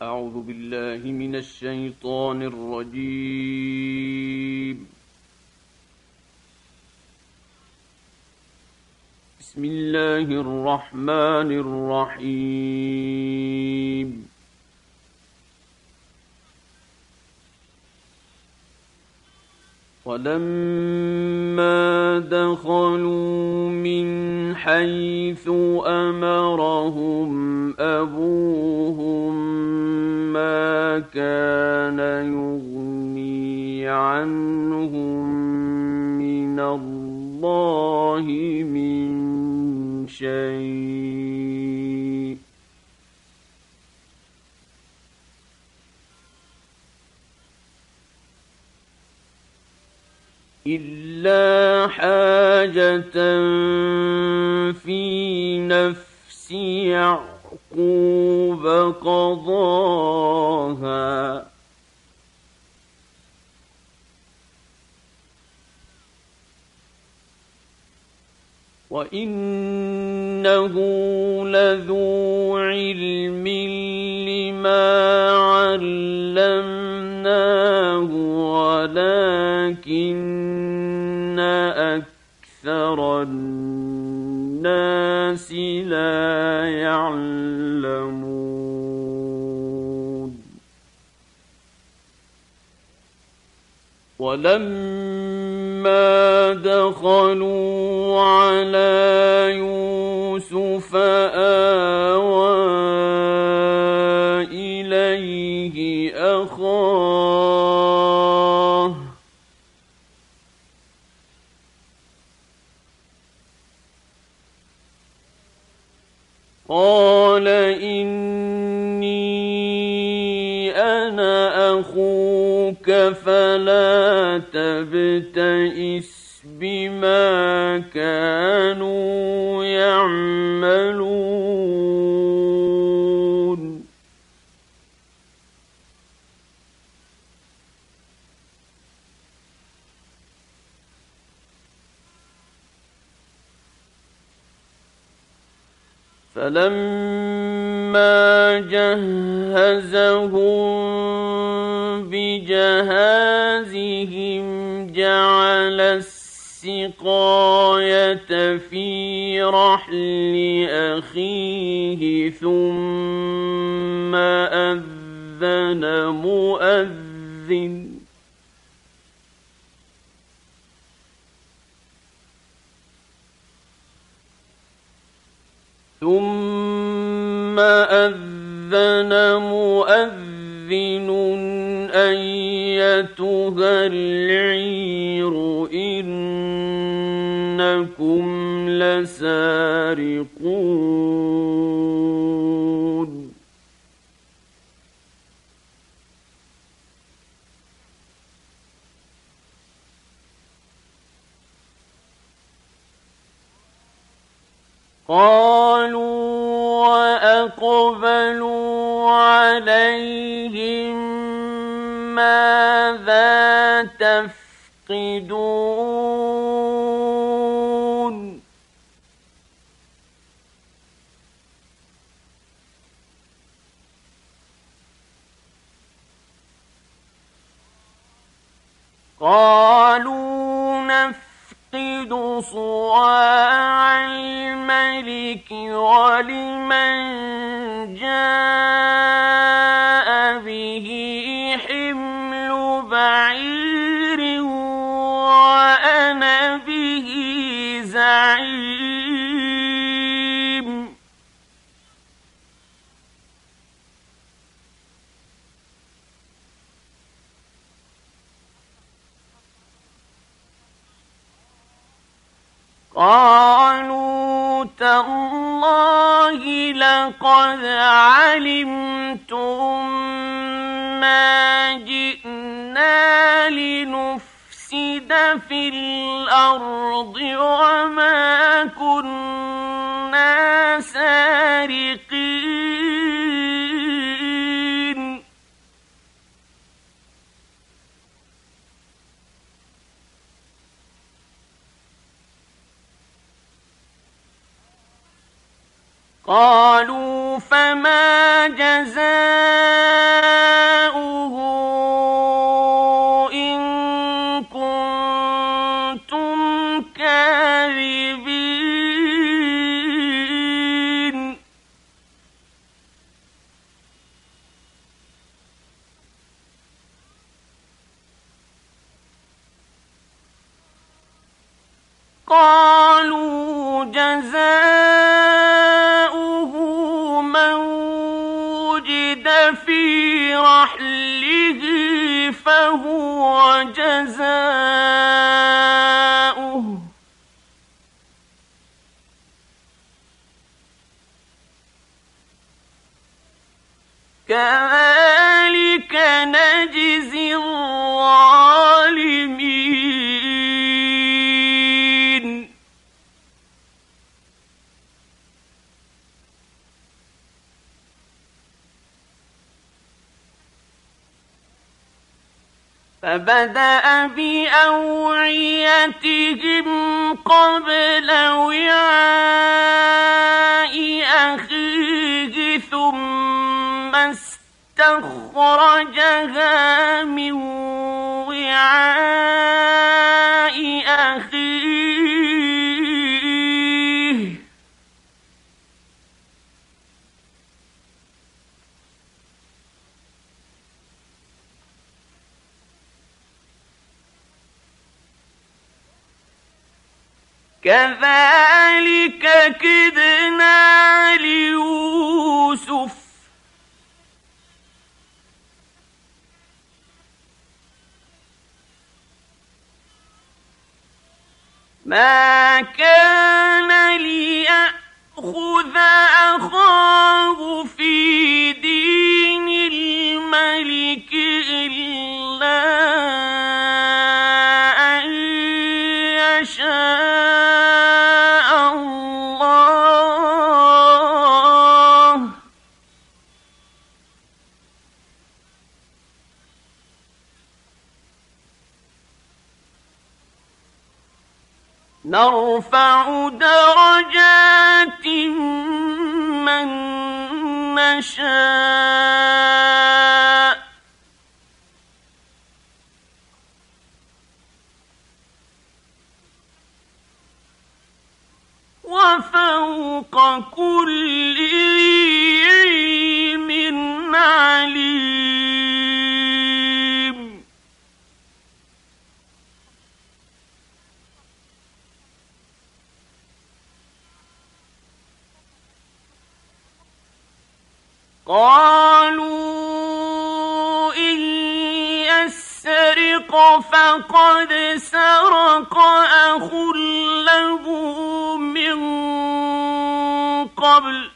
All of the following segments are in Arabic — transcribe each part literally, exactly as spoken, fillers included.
أعوذ بالله من الشيطان الرجيم. بسم الله الرحمن الرحيم. ولما دخلوا من حيث أمرهم أبوهم ما كان يغني عنهم من الله من شيء إلا حاجة في نفس يعقوب قضاها وإنه لذو علم لما علمناه ولكن أكثر الناس لا يعلمون. ولما دخلوا على يوسف آوى إليه أخاه قال إني أنا أخوك فلا تبتئس بما كانوا يعملون. فلما جهزهم بجهازهم جعل السقاية في رحل أخيه ثم أذن مؤذن ثم أذن مؤذن أيتها العير إنكم لسارقون. قالوا وأقبلوا عليهم ماذا تفقدون قالوا نفقد صواع الملك ولمن جاء به حمل بعير وأنا به زعيم. قالوا تالله لقد علمتم ما جئنا لنفسد في الأرض وما كنا سارقين. قالوا فما جزاؤه قالوا جزاؤه من وجد في رحله فهو جزاؤه كذلك نجزي الظالمين. فبدأ بأوعيتهم قبل وعاء أخيه ثم استخرجها من وعاء أخيه كذلك كدنا ليوسف ما كان ليأخذ أخاه في دين الملك إلا أن يشاء الله نرفع درجات من نشاء وفوق كل ذي علم عليم. قالوا إن يسرق فقد سرق أخ له من قبل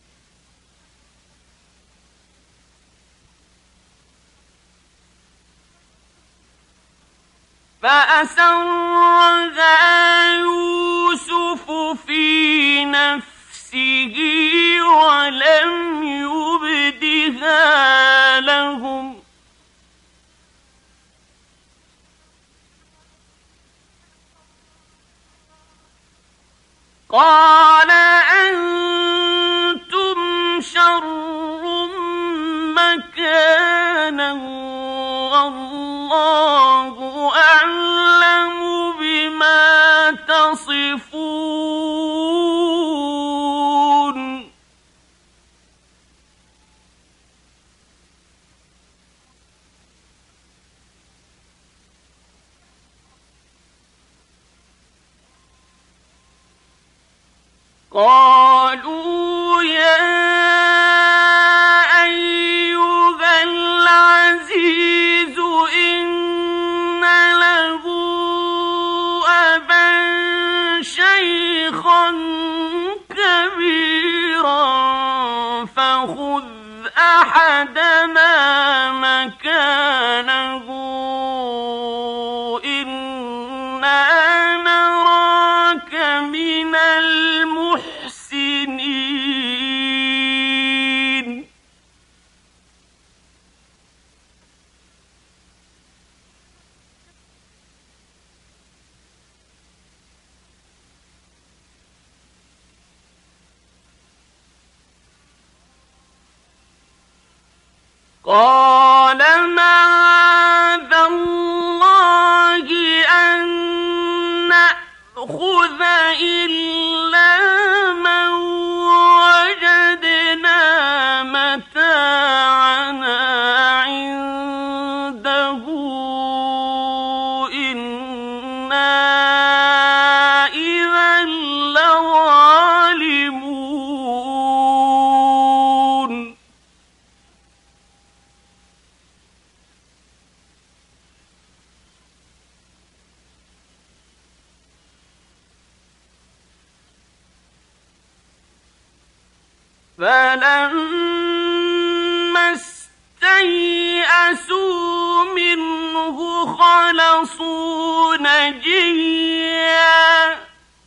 فأسرها يوسف في نفسه ولم يبدها لهم قال أنتم شر مكانا والله أعلم بما تصفون. قالوا يا أيها العزيز إن له أبا شيخا كبيرا فخذ أحدنا مكانه إنا نراك من المحسنين. قال معاذ الله أن نأخذ إلا من وجدنا متاعنا عنده إنا فلما استيئسوا منه خلصوا نجيا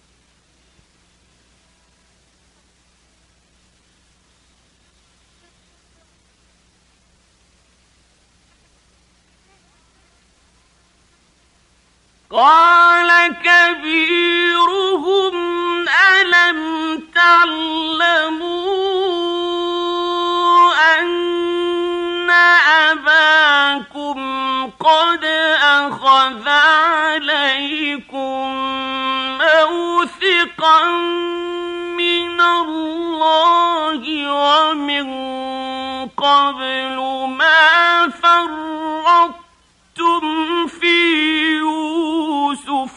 قال كبيرهم ألم تعلموا أن أباكم قد أخذ عليكم موثقا من الله ومن قبل ما فرطتم في يوسف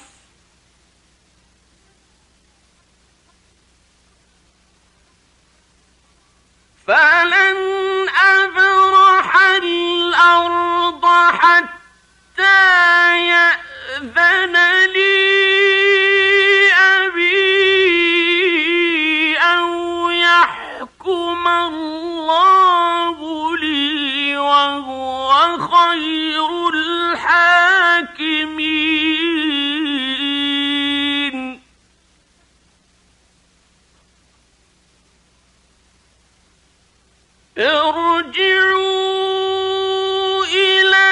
فلن أبرح الأرض حتى يأذن لي أبي أو يحكم الله لي وهو خير الحاكمين ارجعوا إلى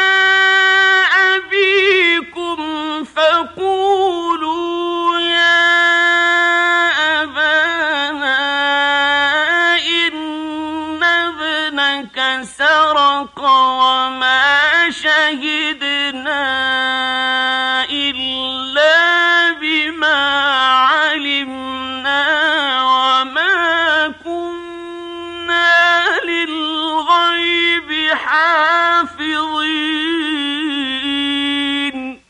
أبيكم فقولوا يا أبانا إن ابنك سرق وما شهدنا إلا بما علمنا وما كنا للغيب حافظين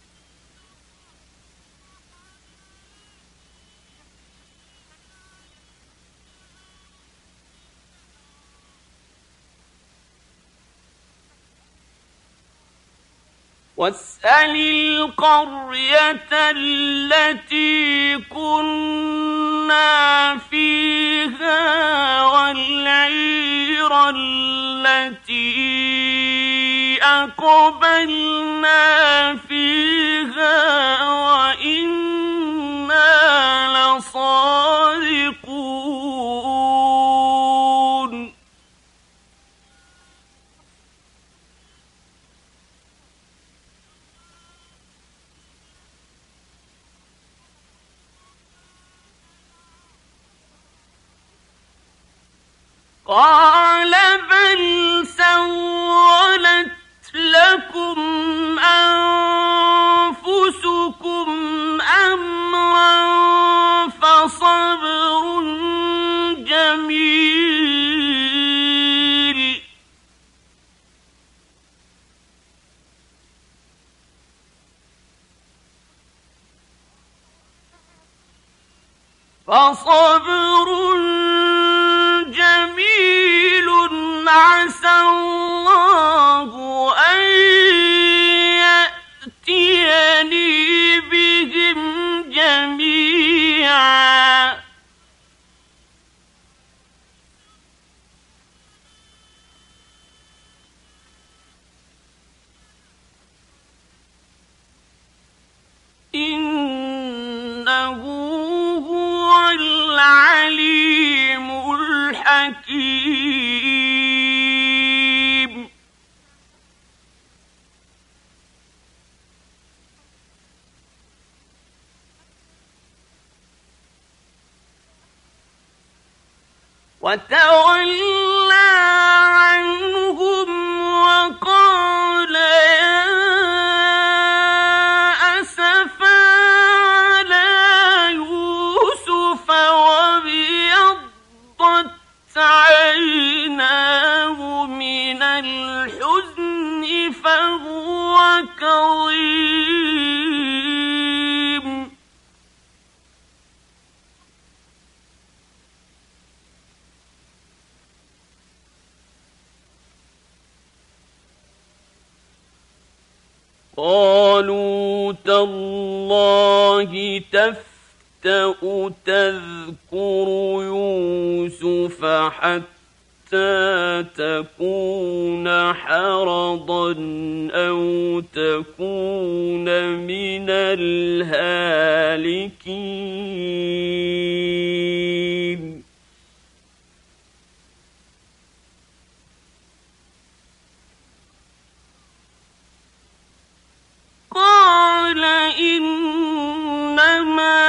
واسأل القرية التي كنا فيها والعير التي أقبلنا فيها وإنا لصادقون قال بل سولت لكم أنفسكم أمرا فصبر جميل فصبر جميل عسى الله أن يأتيني بهم جميعا إنه هو العليم الحكيم وتولى عنهم وقال يا أسفا على يوسف وابيضت عيناه من الحزن فهو كظيم قالوا تالله تفتأ تفتأ تذكر يوسف حتى تكون حرضا أو تكون من الهالكين قال إنما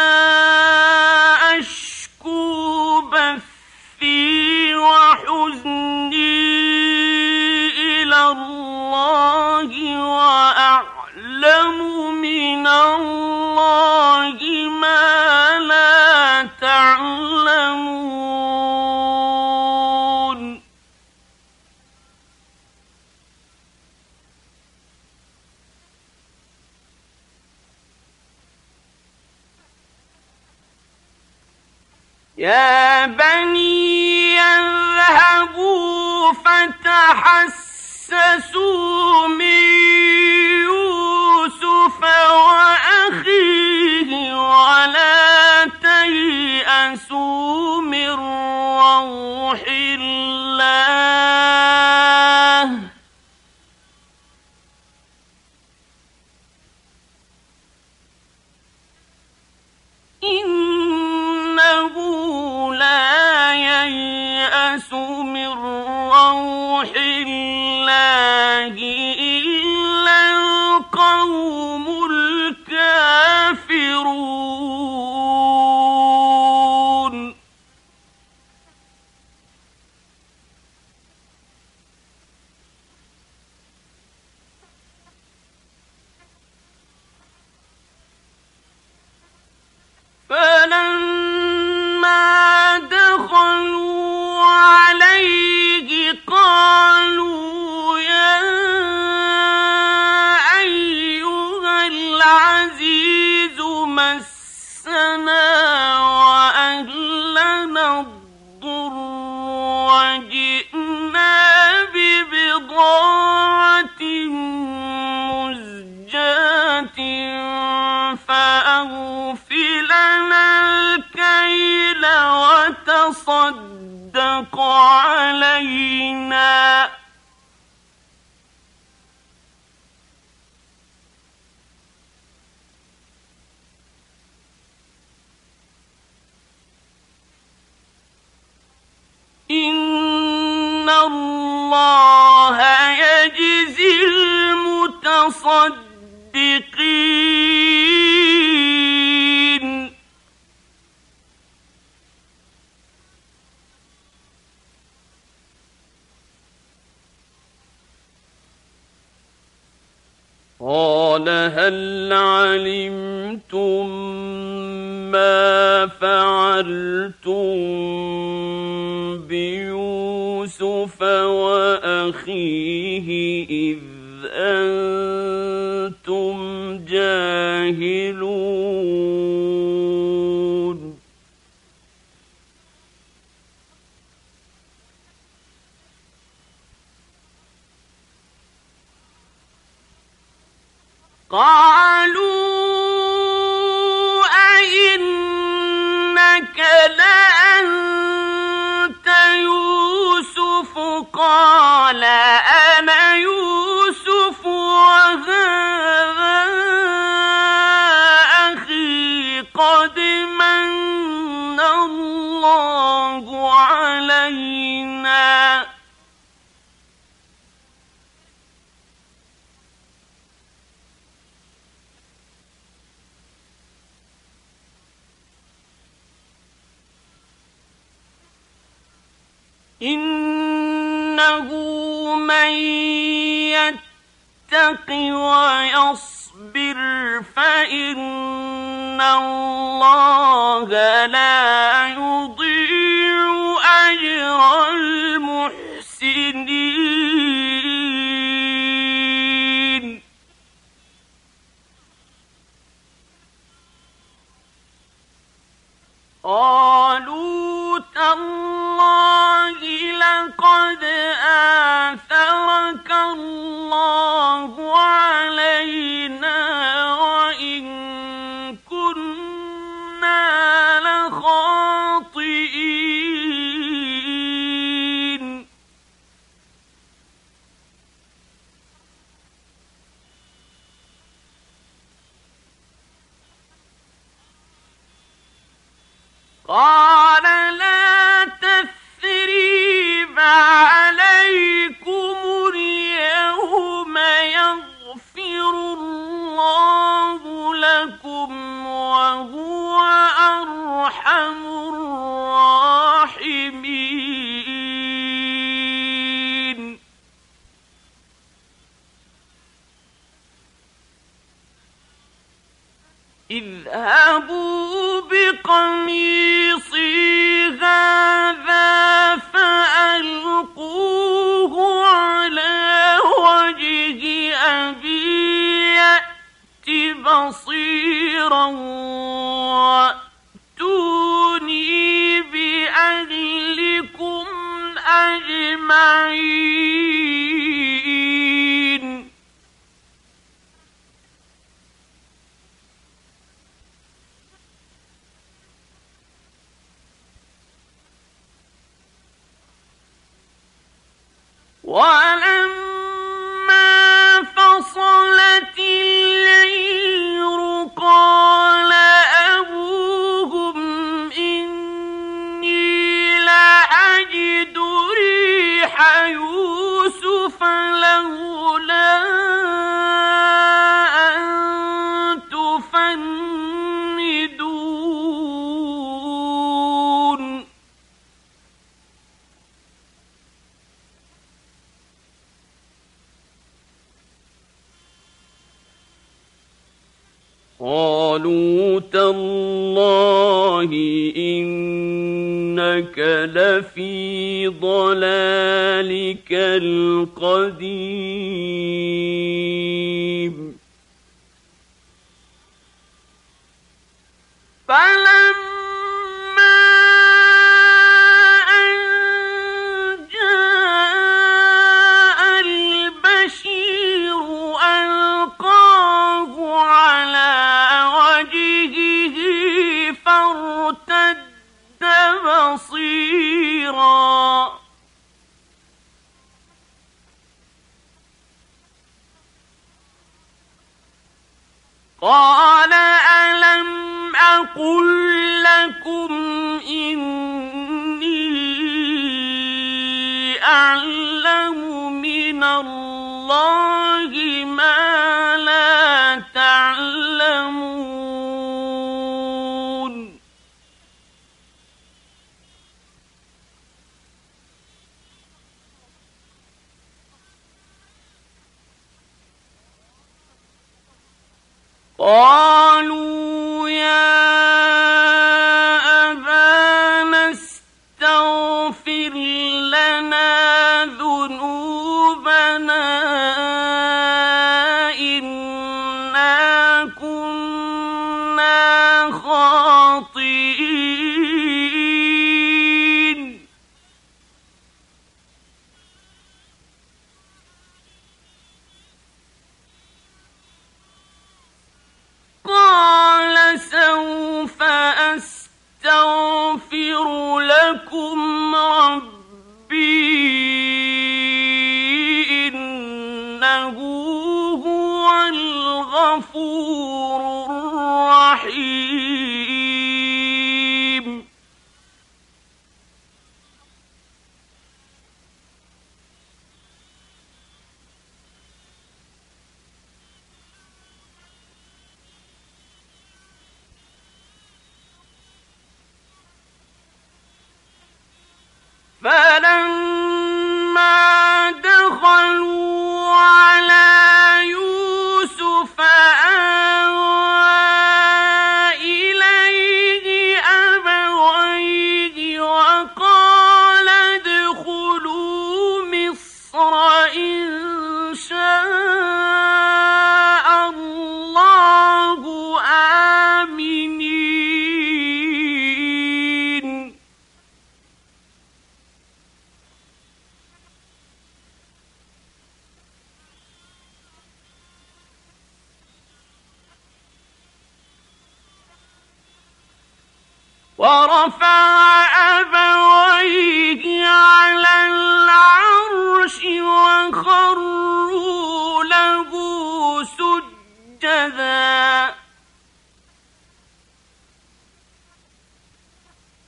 أشكو بثي وحزني إلى الله وأعلم من الله ما لا تعلمون يا بني اذهبوا فتحسسوا من يوسف وأخيه ولا تيأسوا من روح الله إنه لا ييأس من روح الله إلا القوم الكافرون فلما دخلوا عليه قالوا يا أيها العزيز مسنا وأهلنا الضر وجئنا ببضاعة مزجاة فأوف لنا الكيل وتصدق علينا إن الله يجزي المتصدقين قال هل علمتم ما فعلتم بيوسف وأخيه إذ أنتم جاهلون قالوا أئنك لأنت يوسف قال أنا يوسف وهذا أخي قد من الله علينا إنه من يتق ويصبر فإن الله لا يضيع أجر المحسنين قالوا تالله لقد آثرك الله علينا وإن كنا قال لا تثريب عليكم اليوم يغفر الله لكم وهو أرحم الراحمين. اذهبوا بقميصي هذا فألقوه على وجه أبي يأت بصيرا وأتوني بأهلكم أجمعين. ولما فصلت العير قال أبوهم إني لأجد ريح يوسف لولا أن تفندون. قالوا تالله إنك لفي ضلالك القديم. فلما أن جاء البشير ألقاه على وجهه فارتد بصيرا قال ألم أقل لكم إني أعلم من الله ما لا تعلمون. قالوا يا أبانا استغفر لنا ذنوبنا إنا كنا خاطئين. قال سوف أستغفر لكم ربي إنه هو الغفور الرحيم. فلما دخلوا على يوسف آوى إليه أبويه وقال ادخلوا مصر إن شاء الله آمنين. ورفع أبويه على العرش وخروا له سجدا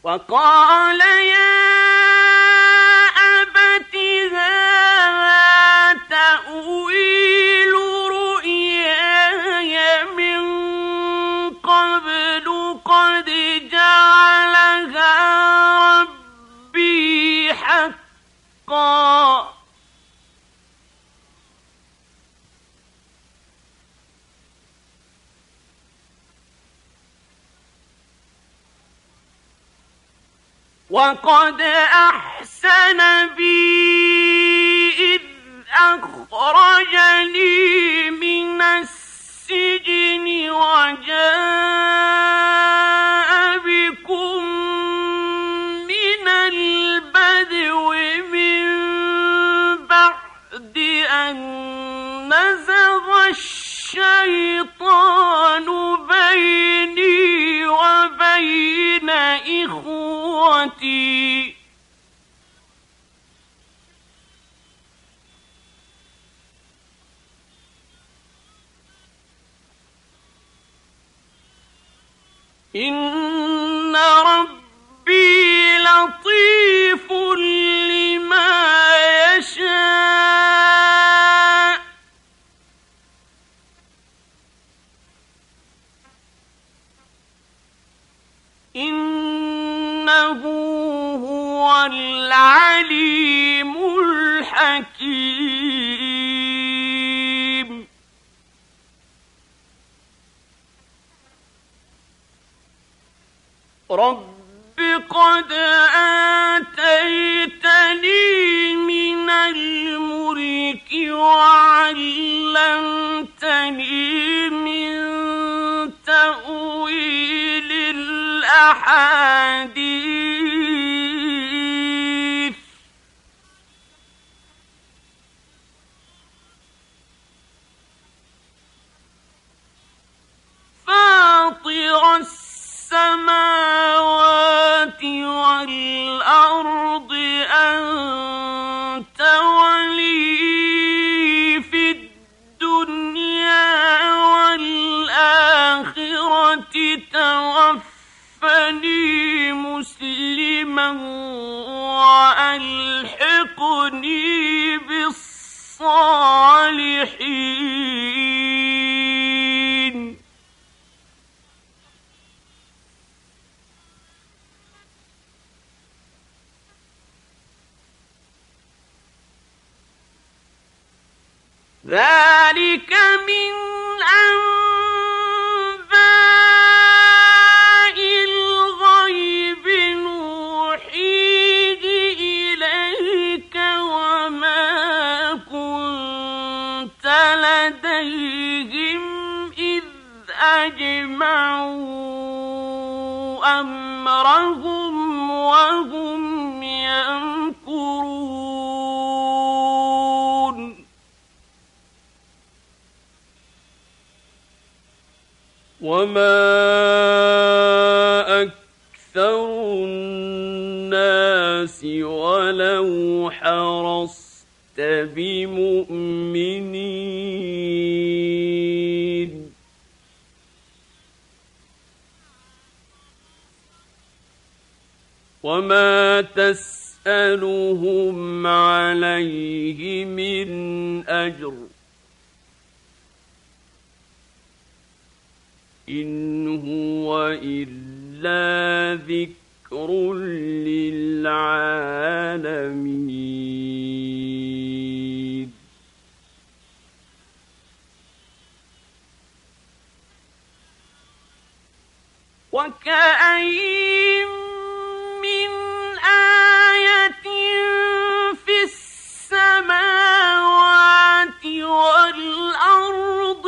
وقال يا أبت هذا تأويل رؤياي من قبل قد جعلها ربي حقا وقد أحسن بي إذ أخرجني من السجن وجاء بكم من البدو من بعد أن نزغ الشيطان بيني وبين إخوتي إن ربي لطيف لما يشاء إنه هو العليم الحكيم رب قد آتيتني من الملك وعلمتني من تأويل الأحاديث فاطر السماوات والأرض أنت ولي في الدنيا والآخرة توفني مسلما وألحقني بالصالحين ذلك من أنباء الغيب نوحيه إليك وما كنت لديهم إذ أجمعوا أمرهم وهم يمكرون وما أكثر الناس ولو حرصت بمؤمنين وما تسألهم عليه من أجر إن هو إلا ذكر للعالمين وكأين من آية في السماوات والأرض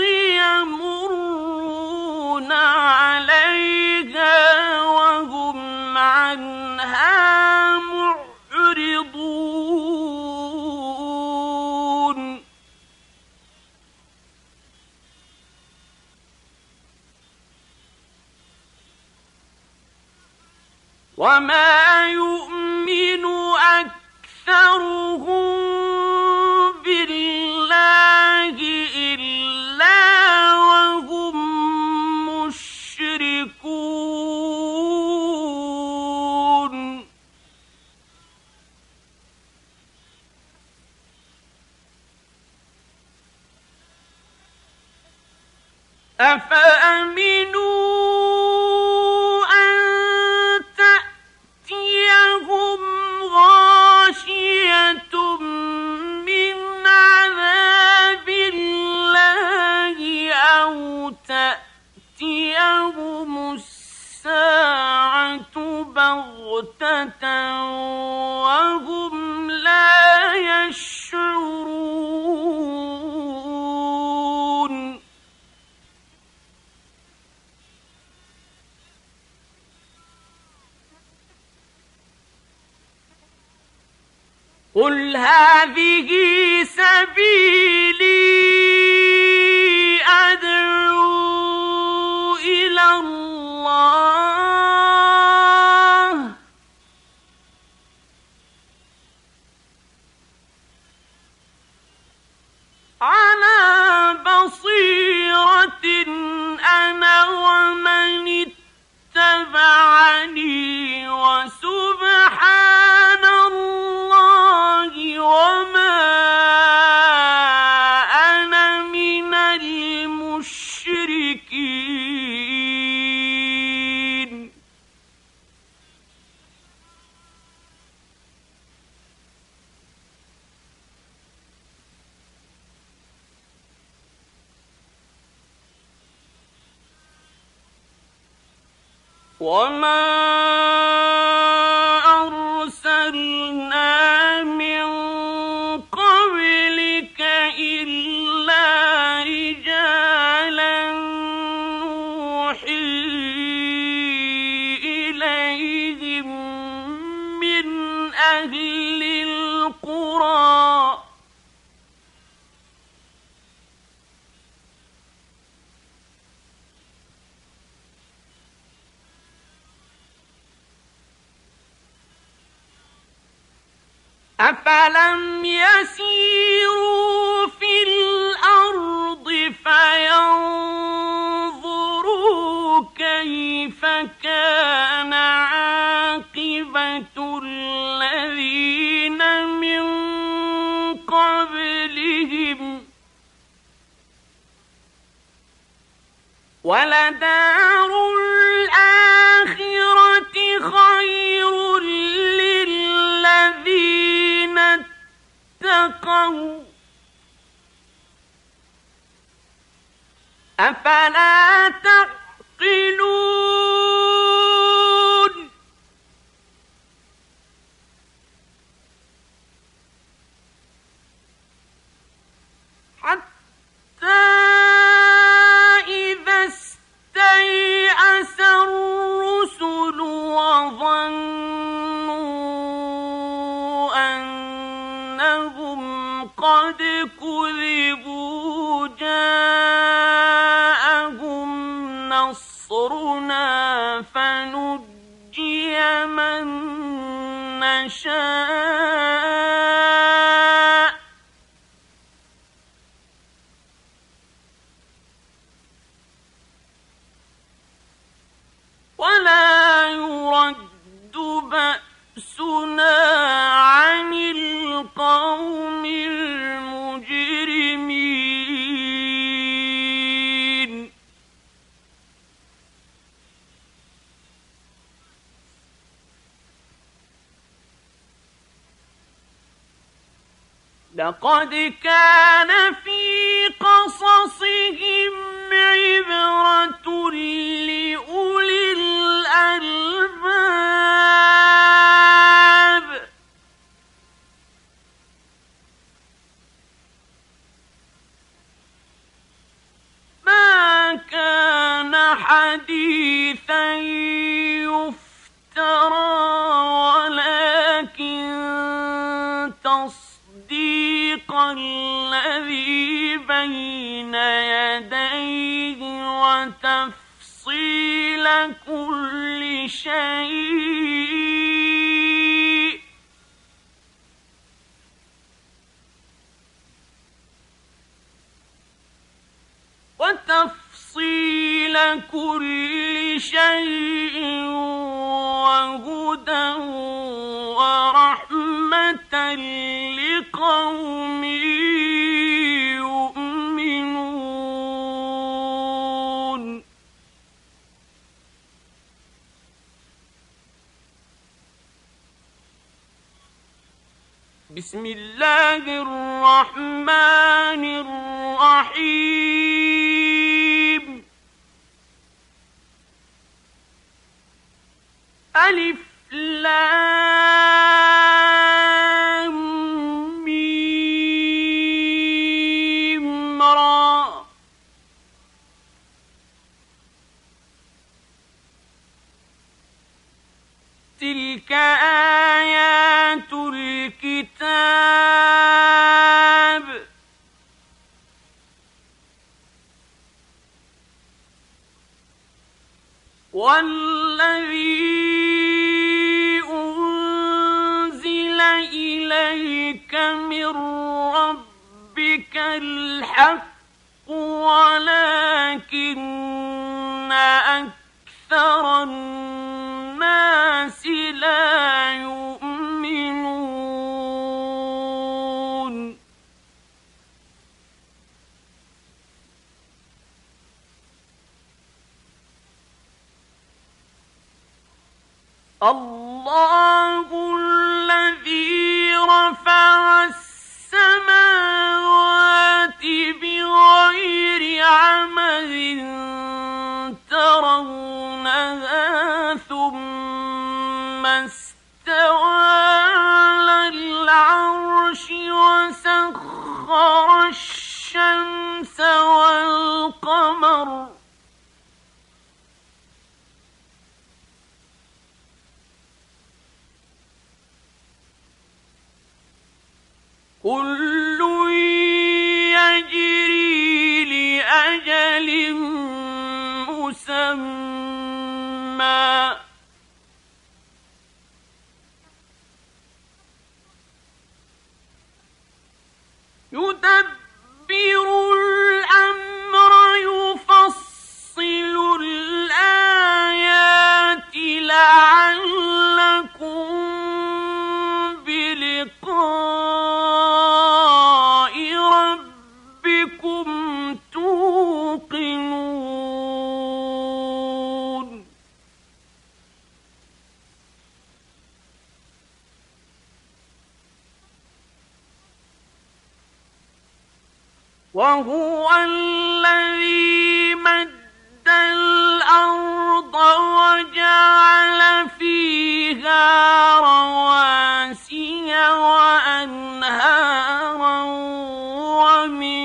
يمرون عليها وهم عنها معرضون وما يؤمن أكثرهم بالله إلا وهم مشركون أفأمنوا أن تأتيهم غاشية من عذاب الله أو تأتيهم الساعة بغتة وهم لا يشعرون. قل هذه سبيلي أدعو إلى الله على بصيرة أنا ومن اتبعني وسبحان الله وما أنا من المشركين. وما أرسلنا من قبلك إلا رجالا نوحي إليهم من أهل القرى أفلم يسيروا في الأرض فينظروا كيف كان عاقبة الذين من قبلهم ولدار الآخرة خير للذين اتقوا أفلا تعقلون. حتى إذا استيأس الرسل وظنوا أنهم قد كذبوا جاءهم نصرنا فنجي من نشاء ولا يرد بأسنا عن القوم المجرمين. لقد كان في قصصهم عبرة لأولي الألباب ما كان حديثا يفترى ولكن تصديق الذي بين يديه وتفصيل كل شيء وتفصيل كل شيء وهدى ورحمة لقوم يؤمنون. بسم الله الرحمن الرحيم. ألف لام ميم را. تلك آيات الكتاب. والذي أنزل إليك من ربك الحق ولكن أكثر الناس لا يؤمنون. الله الذي رفع السماوات بغير عمد ترونها ثم استوى على العرش وسخر الشمس والقمر كل يجري لأجل مسمى يدبر الأمر يفصل الآيات لعلكم بلقاء ربكم توقنون. وهو الذي مد الأرض وجعل فيها رواسي وأنهارا ومن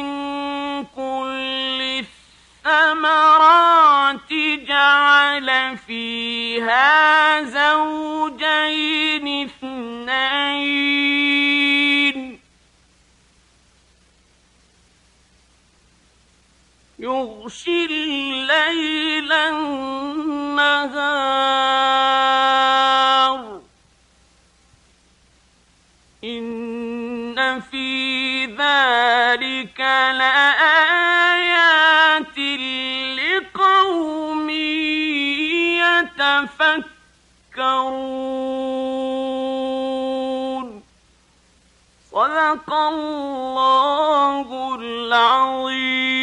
كل الثمرات جعل فيها زوجين اثنين يغشي الليل النهار إن في ذلك لآيات لقوم يتفكرون. صدق الله العظيم.